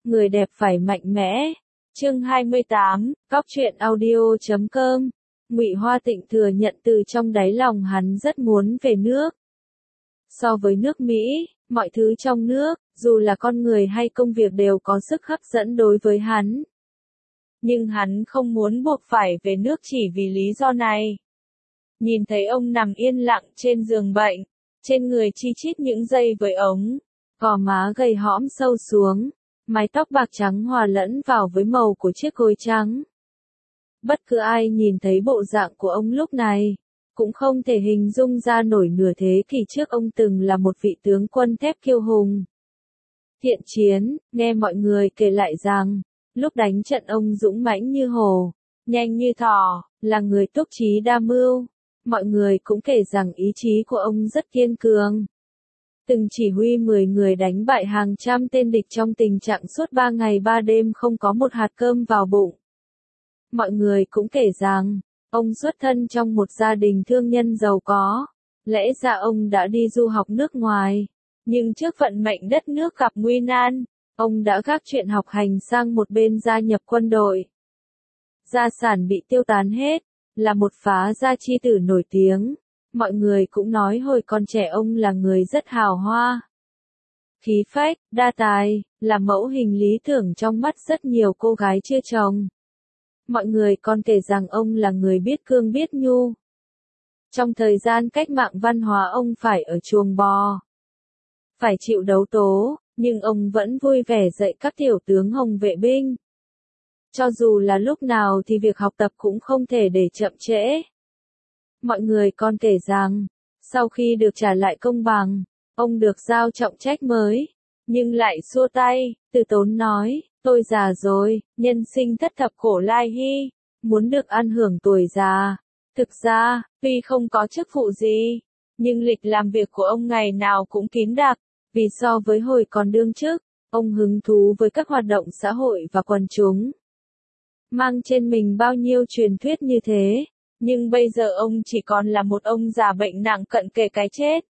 người đẹp phải mạnh mẽ. Chương 28, Cóc truyện audio.com. Ngụy Hoa Tịnh thừa nhận từ trong đáy lòng hắn rất muốn về nước. So với nước Mỹ, mọi thứ trong nước, dù là con người hay công việc đều có sức hấp dẫn đối với hắn. Nhưng hắn không muốn buộc phải về nước chỉ vì lý do này. Nhìn thấy ông nằm yên lặng trên giường bệnh, trên người chi chít những dây với ống, gò má gầy hõm sâu xuống, mái tóc bạc trắng hòa lẫn vào với màu của chiếc gối trắng. Bất cứ ai nhìn thấy bộ dạng của ông lúc này, cũng không thể hình dung ra nổi nửa thế kỷ trước ông từng là một vị tướng quân thép kiêu hùng. Thiện chiến, nghe mọi người kể lại rằng, lúc đánh trận ông dũng mãnh như hổ, nhanh như thỏ, là người túc trí đa mưu. Mọi người cũng kể rằng ý chí của ông rất kiên cường. Từng chỉ huy 10 người đánh bại hàng trăm tên địch trong tình trạng suốt 3 ngày 3 đêm không có một hạt cơm vào bụng. Mọi người cũng kể rằng, ông xuất thân trong một gia đình thương nhân giàu có, lẽ ra ông đã đi du học nước ngoài, nhưng trước vận mệnh đất nước gặp nguy nan, ông đã gác chuyện học hành sang một bên gia nhập quân đội. Gia sản bị tiêu tán hết, là một phá gia chi tử nổi tiếng, mọi người cũng nói hồi còn trẻ ông là người rất hào hoa. Khí phách, đa tài, là mẫu hình lý tưởng trong mắt rất nhiều cô gái chưa chồng. Mọi người còn kể rằng ông là người biết cương biết nhu. Trong thời gian cách mạng văn hóa ông phải ở chuồng bò, phải chịu đấu tố, nhưng ông vẫn vui vẻ dạy các tiểu tướng hồng vệ binh. Cho dù là lúc nào thì việc học tập cũng không thể để chậm trễ. Mọi người còn kể rằng, sau khi được trả lại công bằng, ông được giao trọng trách mới, nhưng lại xua tay, từ tốn nói, tôi già rồi, nhân sinh thất thập cổ lai hy, muốn được ăn hưởng tuổi già. Thực ra, tuy không có chức vụ gì, nhưng lịch làm việc của ông ngày nào cũng kín đặc, vì so với hồi còn đương chức, ông hứng thú với các hoạt động xã hội và quần chúng. Mang trên mình bao nhiêu truyền thuyết như thế, nhưng bây giờ ông chỉ còn là một ông già bệnh nặng cận kề cái chết.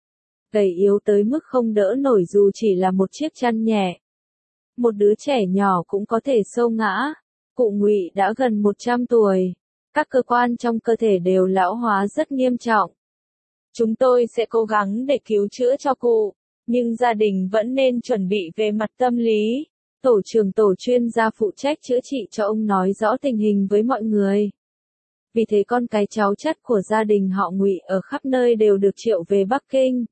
Gầy yếu tới mức không đỡ nổi dù chỉ là một chiếc chăn nhẹ. Một đứa trẻ nhỏ cũng có thể xô ngã. Cụ Ngụy đã gần 100 tuổi. Các cơ quan trong cơ thể đều lão hóa rất nghiêm trọng. Chúng tôi sẽ cố gắng để cứu chữa cho cụ, nhưng gia đình vẫn nên chuẩn bị về mặt tâm lý. Tổ trưởng tổ chuyên gia phụ trách chữa trị cho ông nói rõ tình hình với mọi người. Vì thế con cái cháu chắt của gia đình họ Ngụy ở khắp nơi đều được triệu về Bắc Kinh,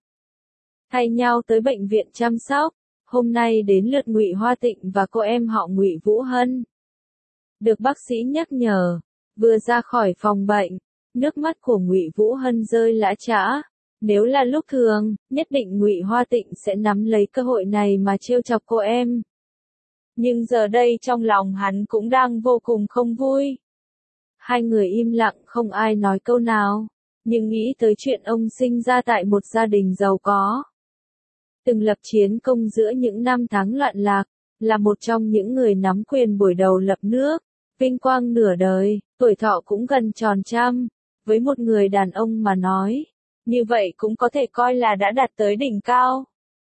thay nhau tới bệnh viện chăm sóc. Hôm nay đến lượt Ngụy Hoa Tịnh và cô em họ Ngụy Vũ Hân. Được bác sĩ nhắc nhở, vừa ra khỏi phòng bệnh, nước mắt của Ngụy Vũ Hân rơi lã chã. Nếu là lúc thường, nhất định Ngụy Hoa Tịnh sẽ nắm lấy cơ hội này mà trêu chọc cô em. Nhưng giờ đây trong lòng hắn cũng đang vô cùng không vui. Hai người im lặng không ai nói câu nào, nhưng nghĩ tới chuyện ông sinh ra tại một gia đình giàu có, từng lập chiến công giữa những năm tháng loạn lạc, là một trong những người nắm quyền buổi đầu lập nước, vinh quang nửa đời, tuổi thọ cũng gần tròn trăm, với một người đàn ông mà nói, như vậy cũng có thể coi là đã đạt tới đỉnh cao.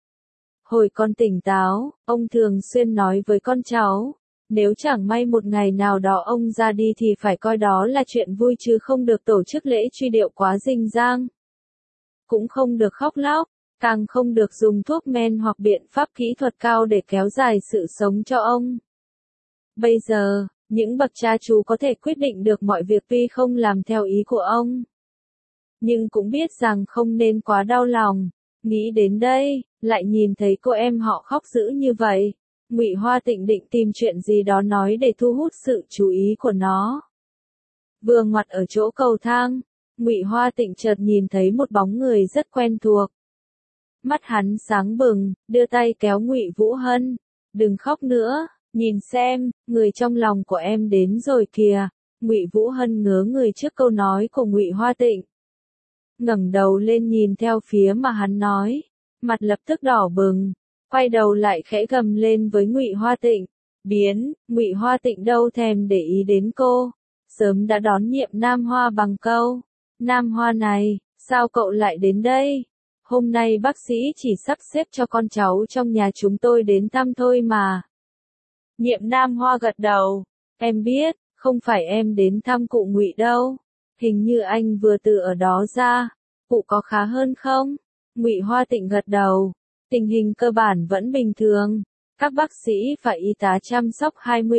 Hồi còn tỉnh táo, ông thường xuyên nói với con cháu, nếu chẳng may một ngày nào đó ông ra đi thì phải coi đó là chuyện vui chứ không được tổ chức lễ truy điệu quá rình rang. Cũng không được khóc lóc, càng không được dùng thuốc men hoặc biện pháp kỹ thuật cao để kéo dài sự sống cho ông. Bây giờ, những bậc cha chú có thể quyết định được mọi việc tuy không làm theo ý của ông, nhưng cũng biết rằng không nên quá đau lòng. Nghĩ đến đây, lại nhìn thấy cô em họ khóc dữ như vậy. Ngụy Hoa Tịnh định tìm chuyện gì đó nói để thu hút sự chú ý của nó. Vừa ngoặt ở chỗ cầu thang, Ngụy Hoa Tịnh chợt nhìn thấy một bóng người rất quen thuộc. Mắt hắn sáng bừng, đưa tay kéo Ngụy Vũ Hân. Đừng khóc nữa, nhìn xem, người trong lòng của em đến rồi kìa. Ngụy Vũ Hân ngớ người trước câu nói của Ngụy Hoa Tịnh. Ngẩng đầu lên nhìn theo phía mà hắn nói, mặt lập tức đỏ bừng, quay đầu lại khẽ gầm lên với Ngụy Hoa Tịnh. Biến, Ngụy Hoa Tịnh đâu thèm để ý đến cô, sớm đã đón nhiệm Nam Hoa bằng câu, Nam Hoa này, sao cậu lại đến đây? Hôm nay bác sĩ chỉ sắp xếp cho con cháu trong nhà chúng tôi đến thăm thôi mà. Nhiệm Nam Hoa gật đầu. Em biết, không phải em đến thăm cụ Ngụy đâu. Hình như anh vừa từ ở đó ra. Cụ có khá hơn không? Ngụy Hoa Tịnh gật đầu. Tình hình cơ bản vẫn bình thường. Các bác sĩ và y tá chăm sóc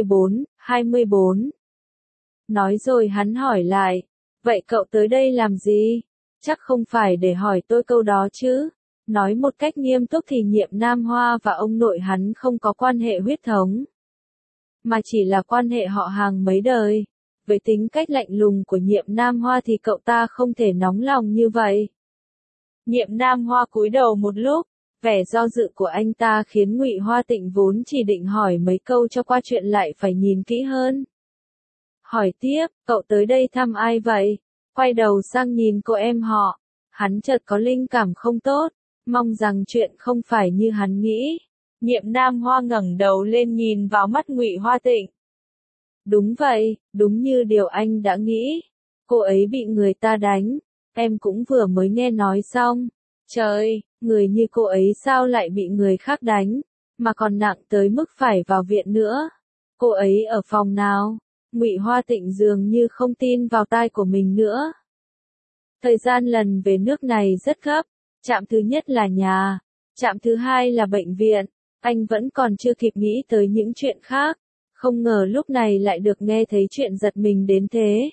24. Nói rồi hắn hỏi lại. Vậy cậu tới đây làm gì? Chắc không phải để hỏi tôi câu đó chứ. Nói một cách nghiêm túc thì Nhiệm Nam Hoa và ông nội hắn không có quan hệ huyết thống, mà chỉ là quan hệ họ hàng mấy đời. Với tính cách lạnh lùng của Nhiệm Nam Hoa thì cậu ta không thể nóng lòng như vậy. Nhiệm Nam Hoa cúi đầu một lúc, vẻ do dự của anh ta khiến Ngụy Hoa Tịnh vốn chỉ định hỏi mấy câu cho qua chuyện lại phải nhìn kỹ hơn. Hỏi tiếp, cậu tới đây thăm ai vậy? Quay đầu sang nhìn cô em họ, hắn chợt có linh cảm không tốt, mong rằng chuyện không phải như hắn nghĩ. Nhiệm Nam Hoa ngẩng đầu lên nhìn vào mắt Ngụy Hoa Tịnh. Đúng vậy, đúng như điều anh đã nghĩ. Cô ấy bị người ta đánh, em cũng vừa mới nghe nói xong. Trời, người như cô ấy sao lại bị người khác đánh, mà còn nặng tới mức phải vào viện nữa. Cô ấy ở phòng nào? Ngụy Hoa Tịnh dường như không tin vào tai của mình nữa. Thời gian lần về nước này rất gấp, trạm thứ nhất là nhà, trạm thứ hai là bệnh viện, anh vẫn còn chưa kịp nghĩ tới những chuyện khác, không ngờ lúc này lại được nghe thấy chuyện giật mình đến thế.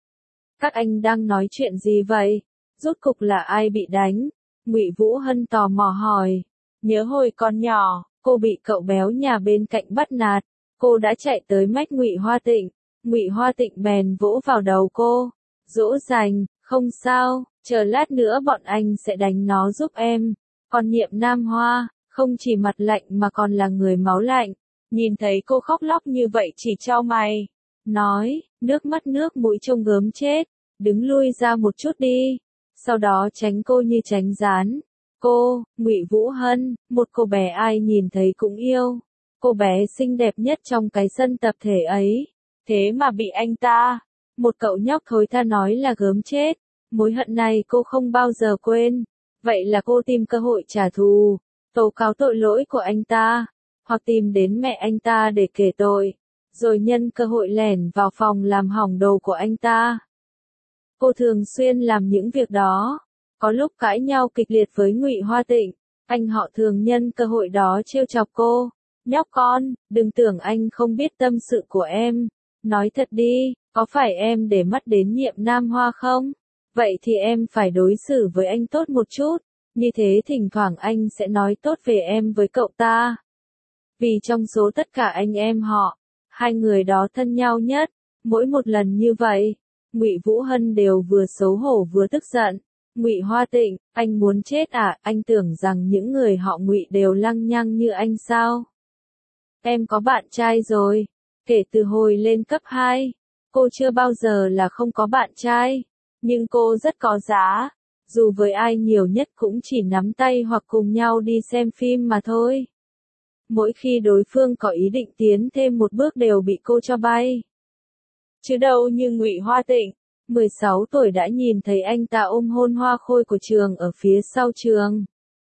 Các anh đang nói chuyện gì vậy? Rốt cục là ai bị đánh? Ngụy Vũ Hân tò mò hỏi. Nhớ hồi còn nhỏ, cô bị cậu béo nhà bên cạnh bắt nạt, cô đã chạy tới mách Ngụy Hoa Tịnh. Ngụy Hoa Tịnh bèn vỗ vào đầu cô, dỗ dành, không sao, chờ lát nữa bọn anh sẽ đánh nó giúp em. Còn Nhiệm Nam Hoa, không chỉ mặt lạnh mà còn là người máu lạnh, nhìn thấy cô khóc lóc như vậy chỉ chau mày, nói, nước mắt nước mũi trông gớm chết, đứng lui ra một chút đi, sau đó tránh cô như tránh gián. Cô, Ngụy Vũ Hân, một cô bé ai nhìn thấy cũng yêu, cô bé xinh đẹp nhất trong cái sân tập thể ấy. Thế mà bị anh ta, một cậu nhóc thối tha nói là gớm chết, mối hận này cô không bao giờ quên. Vậy là cô tìm cơ hội trả thù, tố cáo tội lỗi của anh ta, hoặc tìm đến mẹ anh ta để kể tội, rồi nhân cơ hội lẻn vào phòng làm hỏng đồ của anh ta. Cô thường xuyên làm những việc đó, có lúc cãi nhau kịch liệt với Ngụy Hoa Tịnh, anh họ thường nhân cơ hội đó trêu chọc cô. Nhóc con, đừng tưởng anh không biết tâm sự của em. Nói thật đi, có phải em để mắt đến Nhiệm Nam Hoa không? Vậy thì em phải đối xử với anh tốt một chút, như thế thỉnh thoảng anh sẽ nói tốt về em với cậu ta. Vì trong số tất cả anh em họ, hai người đó thân nhau nhất, mỗi một lần như vậy, Ngụy Vũ Hân đều vừa xấu hổ vừa tức giận. Ngụy Hoa Tịnh, anh muốn chết à? Anh tưởng rằng những người họ Ngụy đều lăng nhăng như anh sao? Em có bạn trai rồi. Kể từ hồi lên cấp 2, cô chưa bao giờ là không có bạn trai, nhưng cô rất có giá, dù với ai nhiều nhất cũng chỉ nắm tay hoặc cùng nhau đi xem phim mà thôi. Mỗi khi đối phương có ý định tiến thêm một bước đều bị cô cho bay. Chứ đâu như Ngụy Hoa Tịnh, 16 tuổi đã nhìn thấy anh ta ôm hôn Hoa Khôi của trường ở phía sau trường.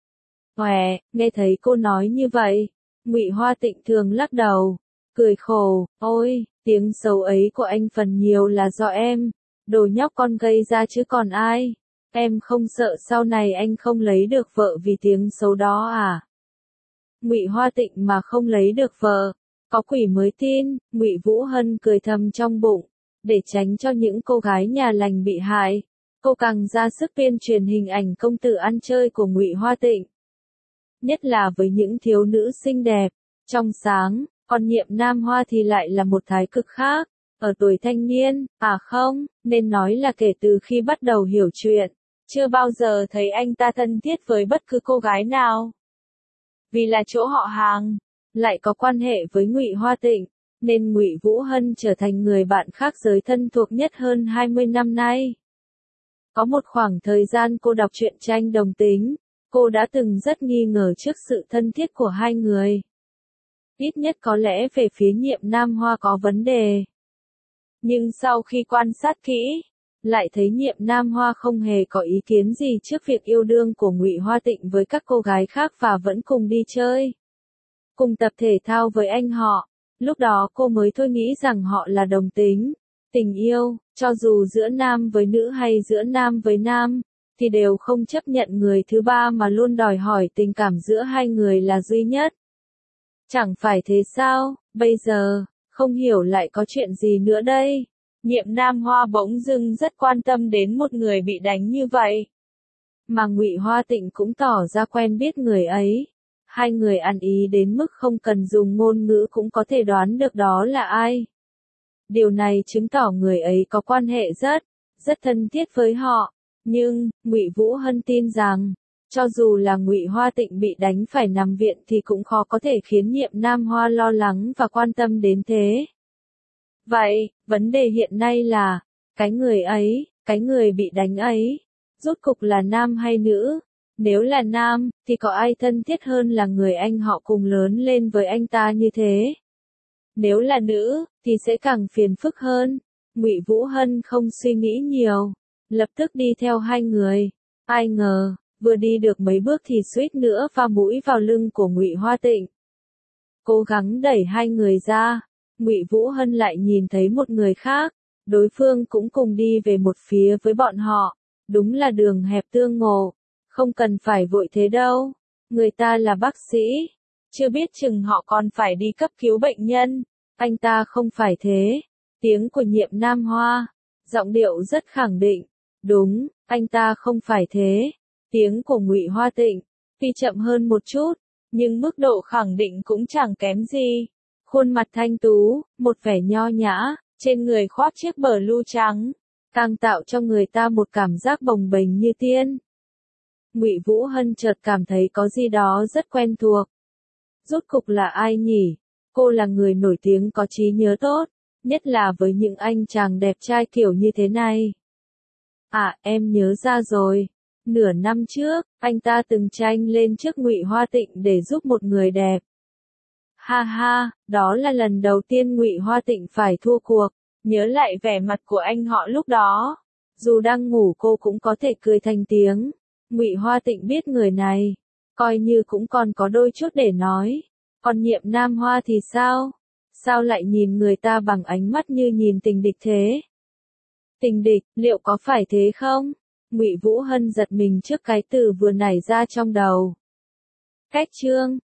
Hòe, nghe thấy cô nói như vậy, Ngụy Hoa Tịnh thường lắc đầu, cười khổ, ôi, tiếng xấu ấy của anh phần nhiều là do em, đồ nhóc con gây ra chứ còn ai. Em không sợ sau này anh không lấy được vợ vì tiếng xấu đó à? Ngụy Hoa Tịnh mà không lấy được vợ, có quỷ mới tin. Ngụy Vũ Hân cười thầm trong bụng, để tránh cho những cô gái nhà lành bị hại, cô càng ra sức tuyên truyền hình ảnh công tử ăn chơi của Ngụy Hoa Tịnh. Nhất là với những thiếu nữ xinh đẹp, trong sáng, còn Nhiệm Nam Hoa thì lại là một thái cực khác, ở tuổi thanh niên, à không, nên nói là kể từ khi bắt đầu hiểu chuyện, chưa bao giờ thấy anh ta thân thiết với bất cứ cô gái nào. Vì là chỗ họ hàng, lại có quan hệ với Ngụy Hoa Tịnh, nên Ngụy Vũ Hân trở thành người bạn khác giới thân thuộc nhất hơn 20 năm nay. Có một khoảng thời gian cô đọc truyện tranh đồng tính, cô đã từng rất nghi ngờ trước sự thân thiết của hai người. Ít nhất có lẽ về phía Nhiệm Nam Hoa có vấn đề. Nhưng sau khi quan sát kỹ, lại thấy Nhiệm Nam Hoa không hề có ý kiến gì trước việc yêu đương của Ngụy Hoa Tịnh với các cô gái khác và vẫn cùng đi chơi, cùng tập thể thao với anh họ. Lúc đó cô mới thôi nghĩ rằng họ là đồng tính. Tình yêu, cho dù giữa nam với nữ hay giữa nam với nam, thì đều không chấp nhận người thứ ba mà luôn đòi hỏi tình cảm giữa hai người là duy nhất. Chẳng phải thế sao, bây giờ, không hiểu lại có chuyện gì nữa đây? Nhiệm Nam Hoa bỗng dưng rất quan tâm đến một người bị đánh như vậy. Mà Ngụy Hoa Tịnh cũng tỏ ra quen biết người ấy. Hai người ăn ý đến mức không cần dùng ngôn ngữ cũng có thể đoán được đó là ai. Điều này chứng tỏ người ấy có quan hệ rất thân thiết với họ. Nhưng, Ngụy Vũ Hân tin rằng, cho dù là Ngụy Hoa Tịnh bị đánh phải nằm viện thì cũng khó có thể khiến Nhiệm Nam Hoa lo lắng và quan tâm đến thế. Vậy, vấn đề hiện nay là, cái người bị đánh ấy, rốt cục là nam hay nữ? Nếu là nam, thì có ai thân thiết hơn là người anh họ cùng lớn lên với anh ta như thế? Nếu là nữ, thì sẽ càng phiền phức hơn. Ngụy Vũ Hân không suy nghĩ nhiều, lập tức đi theo hai người. Ai ngờ, vừa đi được mấy bước thì suýt nữa va mũi vào lưng của Ngụy Hoa Tịnh. Cố gắng đẩy hai người ra, Ngụy Vũ Hân lại nhìn thấy một người khác, đối phương cũng cùng đi về một phía với bọn họ. Đúng là đường hẹp tương ngộ, không cần phải vội thế đâu. Người ta là bác sĩ, chưa biết chừng họ còn phải đi cấp cứu bệnh nhân. Anh ta không phải thế. Tiếng của Nhiệm Nam Hoa, giọng điệu rất khẳng định. Đúng, anh ta không phải thế. Tiếng của Ngụy Hoa Tịnh, tuy chậm hơn một chút, nhưng mức độ khẳng định cũng chẳng kém gì. Khuôn mặt thanh tú, một vẻ nho nhã, trên người khoác chiếc bờ lu trắng, càng tạo cho người ta một cảm giác bồng bềnh như tiên. Ngụy Vũ Hân chợt cảm thấy có gì đó rất quen thuộc. Rốt cục là ai nhỉ? Cô là người nổi tiếng có trí nhớ tốt, nhất là với những anh chàng đẹp trai kiểu như thế này. À, em nhớ ra rồi. Nửa năm trước, anh ta từng tranh lên trước Ngụy Hoa Tịnh để giúp một người đẹp. Ha ha, đó là lần đầu tiên Ngụy Hoa Tịnh phải thua cuộc. Nhớ lại vẻ mặt của anh họ lúc đó, dù đang ngủ cô cũng có thể cười thành tiếng. Ngụy Hoa Tịnh biết người này, coi như cũng còn có đôi chút để nói. Còn Nhiệm Nam Hoa thì sao? Sao lại nhìn người ta bằng ánh mắt như nhìn tình địch thế? Tình địch, liệu có phải thế không? Ngụy Vũ Hân giật mình trước cái từ vừa nảy ra trong đầu. Cách chương